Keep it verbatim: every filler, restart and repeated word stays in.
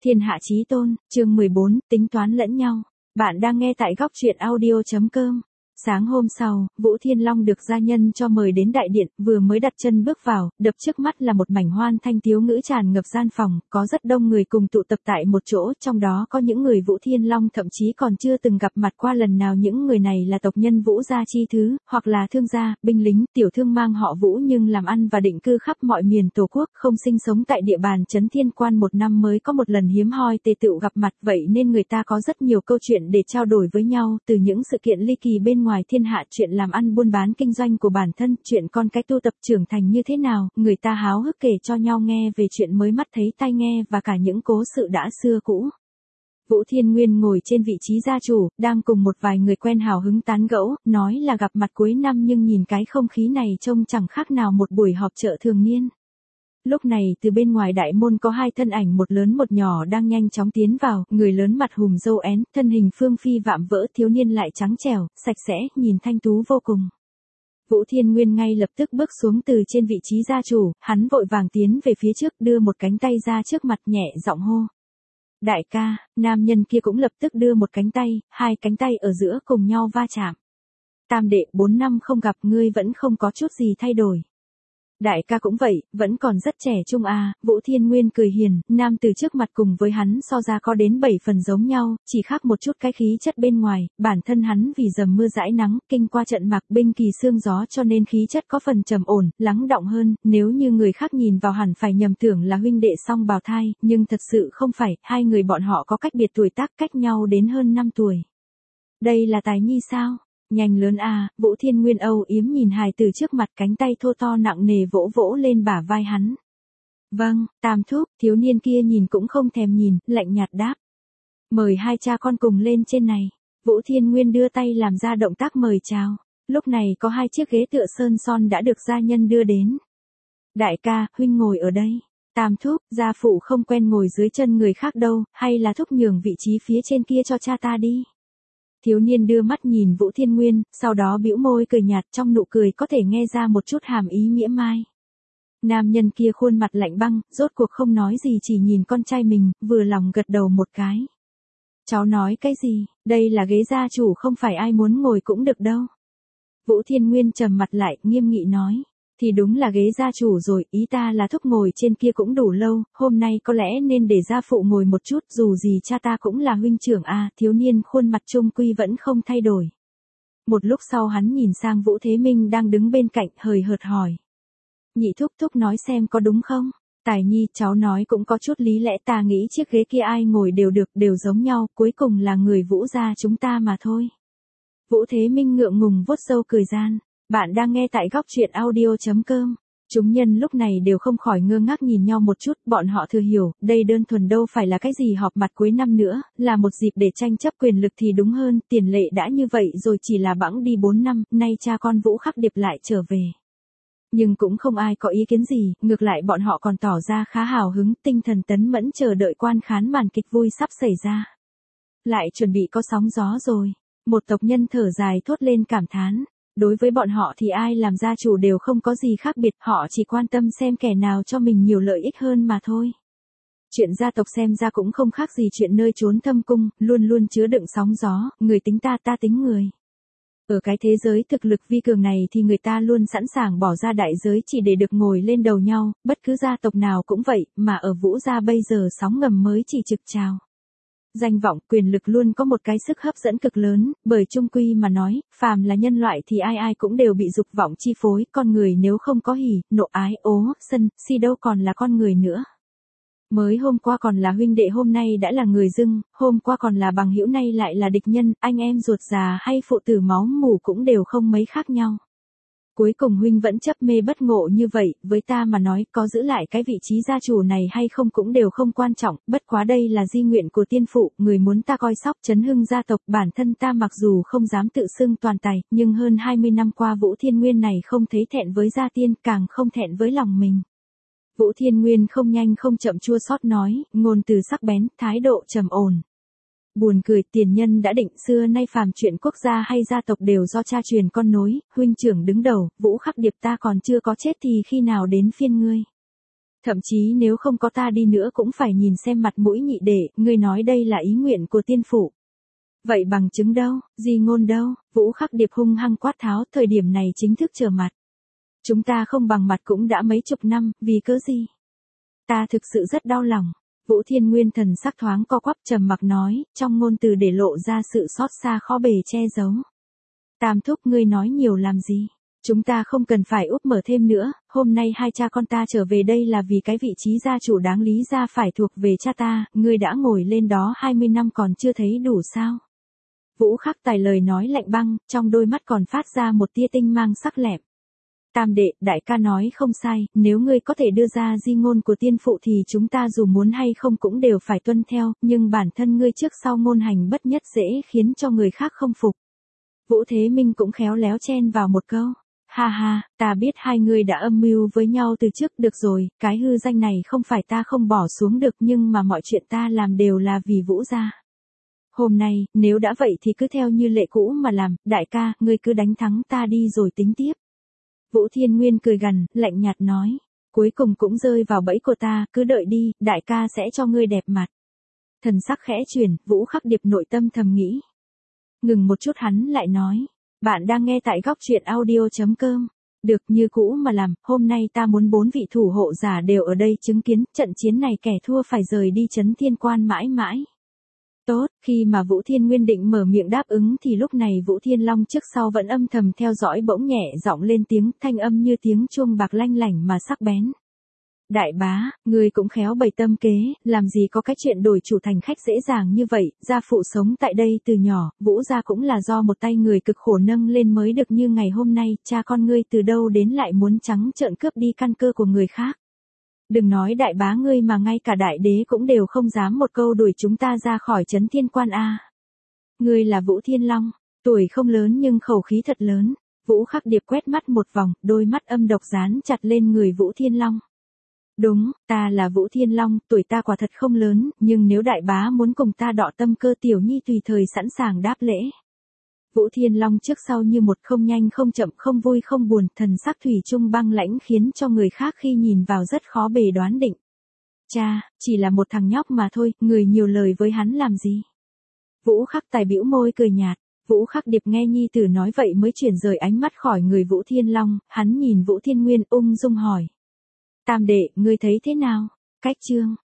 Thiên hạ chí tôn, chương mười bốn, tính toán lẫn nhau. Bạn đang nghe tại góc truyện audio chấm com. Sáng hôm sau, Vũ Thiên Long được gia nhân cho mời đến đại điện, vừa mới đặt chân bước vào, đập trước mắt là một mảnh hoan thanh tiếu ngữ tràn ngập gian phòng, có rất đông người cùng tụ tập tại một chỗ, trong đó có những người Vũ Thiên Long thậm chí còn chưa từng gặp mặt qua lần nào. Những người này là tộc nhân Vũ gia chi thứ, hoặc là thương gia, binh lính, tiểu thương mang họ Vũ nhưng làm ăn và định cư khắp mọi miền Tổ quốc, không sinh sống tại địa bàn Trấn Thiên Quan một năm mới có một lần hiếm hoi tề tựu gặp mặt, vậy nên người ta có rất nhiều câu chuyện để trao đổi với nhau, từ những sự kiện ly kỳ bên ngoài thiên hạ, chuyện làm ăn buôn bán kinh doanh của bản thân, chuyện con cái tu tập trưởng thành như thế nào, người ta háo hức kể cho nhau nghe về chuyện mới mắt thấy tai nghe và cả những cố sự đã xưa cũ. Vũ Thiên Nguyên ngồi trên vị trí gia chủ, đang cùng một vài người quen hào hứng tán gẫu, nói là gặp mặt cuối năm nhưng nhìn cái không khí này trông chẳng khác nào một buổi họp chợ thường niên. Lúc này từ bên ngoài đại môn có hai thân ảnh một lớn một nhỏ đang nhanh chóng tiến vào, người lớn mặt hùm râu én, thân hình phương phi vạm vỡ, thiếu niên lại trắng trẻo, sạch sẽ, nhìn thanh tú vô cùng. Vũ Thiên Nguyên ngay lập tức bước xuống từ trên vị trí gia chủ, hắn vội vàng tiến về phía trước đưa một cánh tay ra trước mặt nhẹ giọng hô. Đại ca, nam nhân kia cũng lập tức đưa một cánh tay, hai cánh tay ở giữa cùng nhau va chạm. Tam đệ, bốn năm không gặp ngươi vẫn không có chút gì thay đổi. Đại ca cũng vậy, vẫn còn rất trẻ trung à, Vũ Thiên Nguyên cười hiền, nam từ trước mặt cùng với hắn so ra có đến bảy phần giống nhau, chỉ khác một chút cái khí chất bên ngoài, bản thân hắn vì dầm mưa dãi nắng, kinh qua trận mạc binh kỳ sương gió cho nên khí chất có phần trầm ổn, lắng đọng hơn, nếu như người khác nhìn vào hẳn phải nhầm tưởng là huynh đệ song bào thai, nhưng thật sự không phải, hai người bọn họ có cách biệt tuổi tác cách nhau đến hơn năm tuổi. Đây là tài nhi sao? Nhanh lớn à, Vũ Thiên Nguyên âu yếm nhìn hài từ trước mặt, cánh tay thô to nặng nề vỗ vỗ lên bả vai hắn. Vâng, Tam thúc, thiếu niên kia nhìn cũng không thèm nhìn, lạnh nhạt đáp. Mời hai cha con cùng lên trên này. Vũ Thiên Nguyên đưa tay làm ra động tác mời chào. Lúc này có hai chiếc ghế tựa sơn son đã được gia nhân đưa đến. Đại ca, huynh ngồi ở đây. Tam thúc, gia phụ không quen ngồi dưới chân người khác đâu, hay là thúc nhường vị trí phía trên kia cho cha ta đi. Thiếu niên đưa mắt nhìn Vũ Thiên Nguyên, sau đó bĩu môi cười nhạt, trong nụ cười có thể nghe ra một chút hàm ý mỉa mai. Nam nhân kia khuôn mặt lạnh băng, rốt cuộc không nói gì, chỉ nhìn con trai mình, vừa lòng gật đầu một cái. Cháu nói cái gì, đây là ghế gia chủ không phải ai muốn ngồi cũng được đâu. Vũ Thiên Nguyên trầm mặt lại, nghiêm nghị nói. Thì đúng là ghế gia chủ rồi, ý ta là thúc ngồi trên kia cũng đủ lâu, hôm nay có lẽ nên để gia phụ ngồi một chút, dù gì cha ta cũng là huynh trưởng a. Thiếu niên khuôn mặt trung quy vẫn không thay đổi. Một lúc sau hắn nhìn sang Vũ Thế Minh đang đứng bên cạnh, hời hợt hỏi. Nhị thúc thúc nói xem có đúng không? Tài nhi, cháu nói cũng có chút lý lẽ, ta nghĩ chiếc ghế kia ai ngồi đều được, đều giống nhau, cuối cùng là người Vũ gia chúng ta mà thôi. Vũ Thế Minh ngượng ngùng vuốt râu cười gian. Bạn đang nghe tại góc truyện audio chấm com. Chúng nhân lúc này đều không khỏi ngơ ngác nhìn nhau một chút, bọn họ thừa hiểu, đây đơn thuần đâu phải là cái gì họp mặt cuối năm nữa, là một dịp để tranh chấp quyền lực thì đúng hơn, tiền lệ đã như vậy rồi chỉ là bẵng đi bốn năm, nay cha con Vũ Khắc Điệp lại trở về. Nhưng cũng không ai có ý kiến gì, ngược lại bọn họ còn tỏ ra khá hào hứng, tinh thần tấn mẫn chờ đợi quan khán màn kịch vui sắp xảy ra. Lại chuẩn bị có sóng gió rồi, một tộc nhân thở dài thốt lên cảm thán. Đối với bọn họ thì ai làm gia chủ đều không có gì khác biệt, họ chỉ quan tâm xem kẻ nào cho mình nhiều lợi ích hơn mà thôi. Chuyện gia tộc xem ra cũng không khác gì chuyện nơi chốn thâm cung, luôn luôn chứa đựng sóng gió, người tính ta ta tính người. Ở cái thế giới thực lực vi cường này thì người ta luôn sẵn sàng bỏ ra đại giới chỉ để được ngồi lên đầu nhau, bất cứ gia tộc nào cũng vậy, mà ở Vũ gia bây giờ sóng ngầm mới chỉ trực trào. Danh vọng, quyền lực luôn có một cái sức hấp dẫn cực lớn, bởi chung quy mà nói, phàm là nhân loại thì ai ai cũng đều bị dục vọng chi phối, con người nếu không có hỉ, nộ ái, ố, sân, si đâu còn là con người nữa. Mới hôm qua còn là huynh đệ hôm nay đã là người dưng, hôm qua còn là bằng hữu nay lại là địch nhân, anh em ruột già hay phụ tử máu mủ cũng đều không mấy khác nhau. Cuối cùng huynh vẫn chấp mê bất ngộ như vậy, với ta mà nói, có giữ lại cái vị trí gia chủ này hay không cũng đều không quan trọng, bất quá đây là di nguyện của tiên phụ, người muốn ta coi sóc chấn hưng gia tộc, bản thân ta mặc dù không dám tự xưng toàn tài, nhưng hơn hai mươi năm qua Vũ Thiên Nguyên này không thấy thẹn với gia tiên, càng không thẹn với lòng mình. Vũ Thiên Nguyên không nhanh không chậm chua xót nói, ngôn từ sắc bén, thái độ trầm ổn. Buồn cười, tiền nhân đã định xưa nay phàm chuyện quốc gia hay gia tộc đều do cha truyền con nối, huynh trưởng đứng đầu, Vũ Khắc Điệp ta còn chưa có chết thì khi nào đến phiên ngươi. Thậm chí nếu không có ta đi nữa cũng phải nhìn xem mặt mũi nhị đệ, ngươi nói đây là ý nguyện của tiên phụ. Vậy bằng chứng đâu, di ngôn đâu, Vũ Khắc Điệp hung hăng quát tháo, thời điểm này chính thức trở mặt. Chúng ta không bằng mặt cũng đã mấy chục năm, vì cớ gì? Ta thực sự rất đau lòng. Vũ Thiên Nguyên thần sắc thoáng co quắp trầm mặc nói, trong ngôn từ để lộ ra sự xót xa khó bề che giấu. Tam thúc ngươi nói nhiều làm gì? Chúng ta không cần phải úp mở thêm nữa, hôm nay hai cha con ta trở về đây là vì cái vị trí gia chủ đáng lý ra phải thuộc về cha ta, ngươi đã ngồi lên đó hai mươi năm còn chưa thấy đủ sao? Vũ Khắc Tài lời nói lạnh băng, trong đôi mắt còn phát ra một tia tinh mang sắc lẹm. Tam đệ, đại ca nói không sai, nếu ngươi có thể đưa ra di ngôn của tiên phụ thì chúng ta dù muốn hay không cũng đều phải tuân theo, nhưng bản thân ngươi trước sau ngôn hành bất nhất dễ khiến cho người khác không phục. Vũ Thế Minh cũng khéo léo chen vào một câu. Ha ha, ta biết hai người đã âm mưu với nhau từ trước, được rồi, cái hư danh này không phải ta không bỏ xuống được nhưng mà mọi chuyện ta làm đều là vì Vũ gia. Hôm nay, nếu đã vậy thì cứ theo như lệ cũ mà làm, đại ca, ngươi cứ đánh thắng ta đi rồi tính tiếp. Vũ Thiên Nguyên cười gằn, lạnh nhạt nói, cuối cùng cũng rơi vào bẫy của ta, cứ đợi đi, đại ca sẽ cho ngươi đẹp mặt. Thần sắc khẽ chuyển, Vũ Khắc Điệp nội tâm thầm nghĩ. Ngừng một chút hắn lại nói, bạn đang nghe tại góc truyện audio chấm com. Được, như cũ mà làm, hôm nay ta muốn bốn vị thủ hộ giả đều ở đây chứng kiến, trận chiến này kẻ thua phải rời đi Trấn Thiên Quan mãi mãi. Tốt, khi mà Vũ Thiên Nguyên định mở miệng đáp ứng thì lúc này Vũ Thiên Long trước sau vẫn âm thầm theo dõi, bỗng nhẹ giọng lên tiếng, thanh âm như tiếng chuông bạc lanh lảnh mà sắc bén. Đại bá, người cũng khéo bày tâm kế, làm gì có cái chuyện đổi chủ thành khách dễ dàng như vậy, gia phụ sống tại đây từ nhỏ, Vũ gia cũng là do một tay người cực khổ nâng lên mới được như ngày hôm nay, cha con ngươi từ đâu đến lại muốn trắng trợn cướp đi căn cơ của người khác. Đừng nói đại bá ngươi mà ngay cả đại đế cũng đều không dám một câu đuổi chúng ta ra khỏi Trấn Thiên Quan a. Ngươi là Vũ Thiên Long, tuổi không lớn nhưng khẩu khí thật lớn. Vũ Khắc Điệp quét mắt một vòng, đôi mắt âm độc dán chặt lên người Vũ Thiên Long. Đúng, ta là Vũ Thiên Long, tuổi ta quả thật không lớn, nhưng nếu đại bá muốn cùng ta đọ tâm cơ, tiểu nhi tùy thời sẵn sàng đáp lễ. Vũ Thiên Long trước sau như một, không nhanh không chậm, không vui không buồn, thần sắc thủy chung băng lãnh khiến cho người khác khi nhìn vào rất khó bề đoán định. Cha, chỉ là một thằng nhóc mà thôi, người nhiều lời với hắn làm gì? Vũ Khắc Tài bĩu môi cười nhạt. Vũ Khắc Điệp nghe nhi tử nói vậy mới chuyển rời ánh mắt khỏi người Vũ Thiên Long, hắn nhìn Vũ Thiên Nguyên ung dung hỏi. Tam đệ, ngươi thấy thế nào? Cách chương.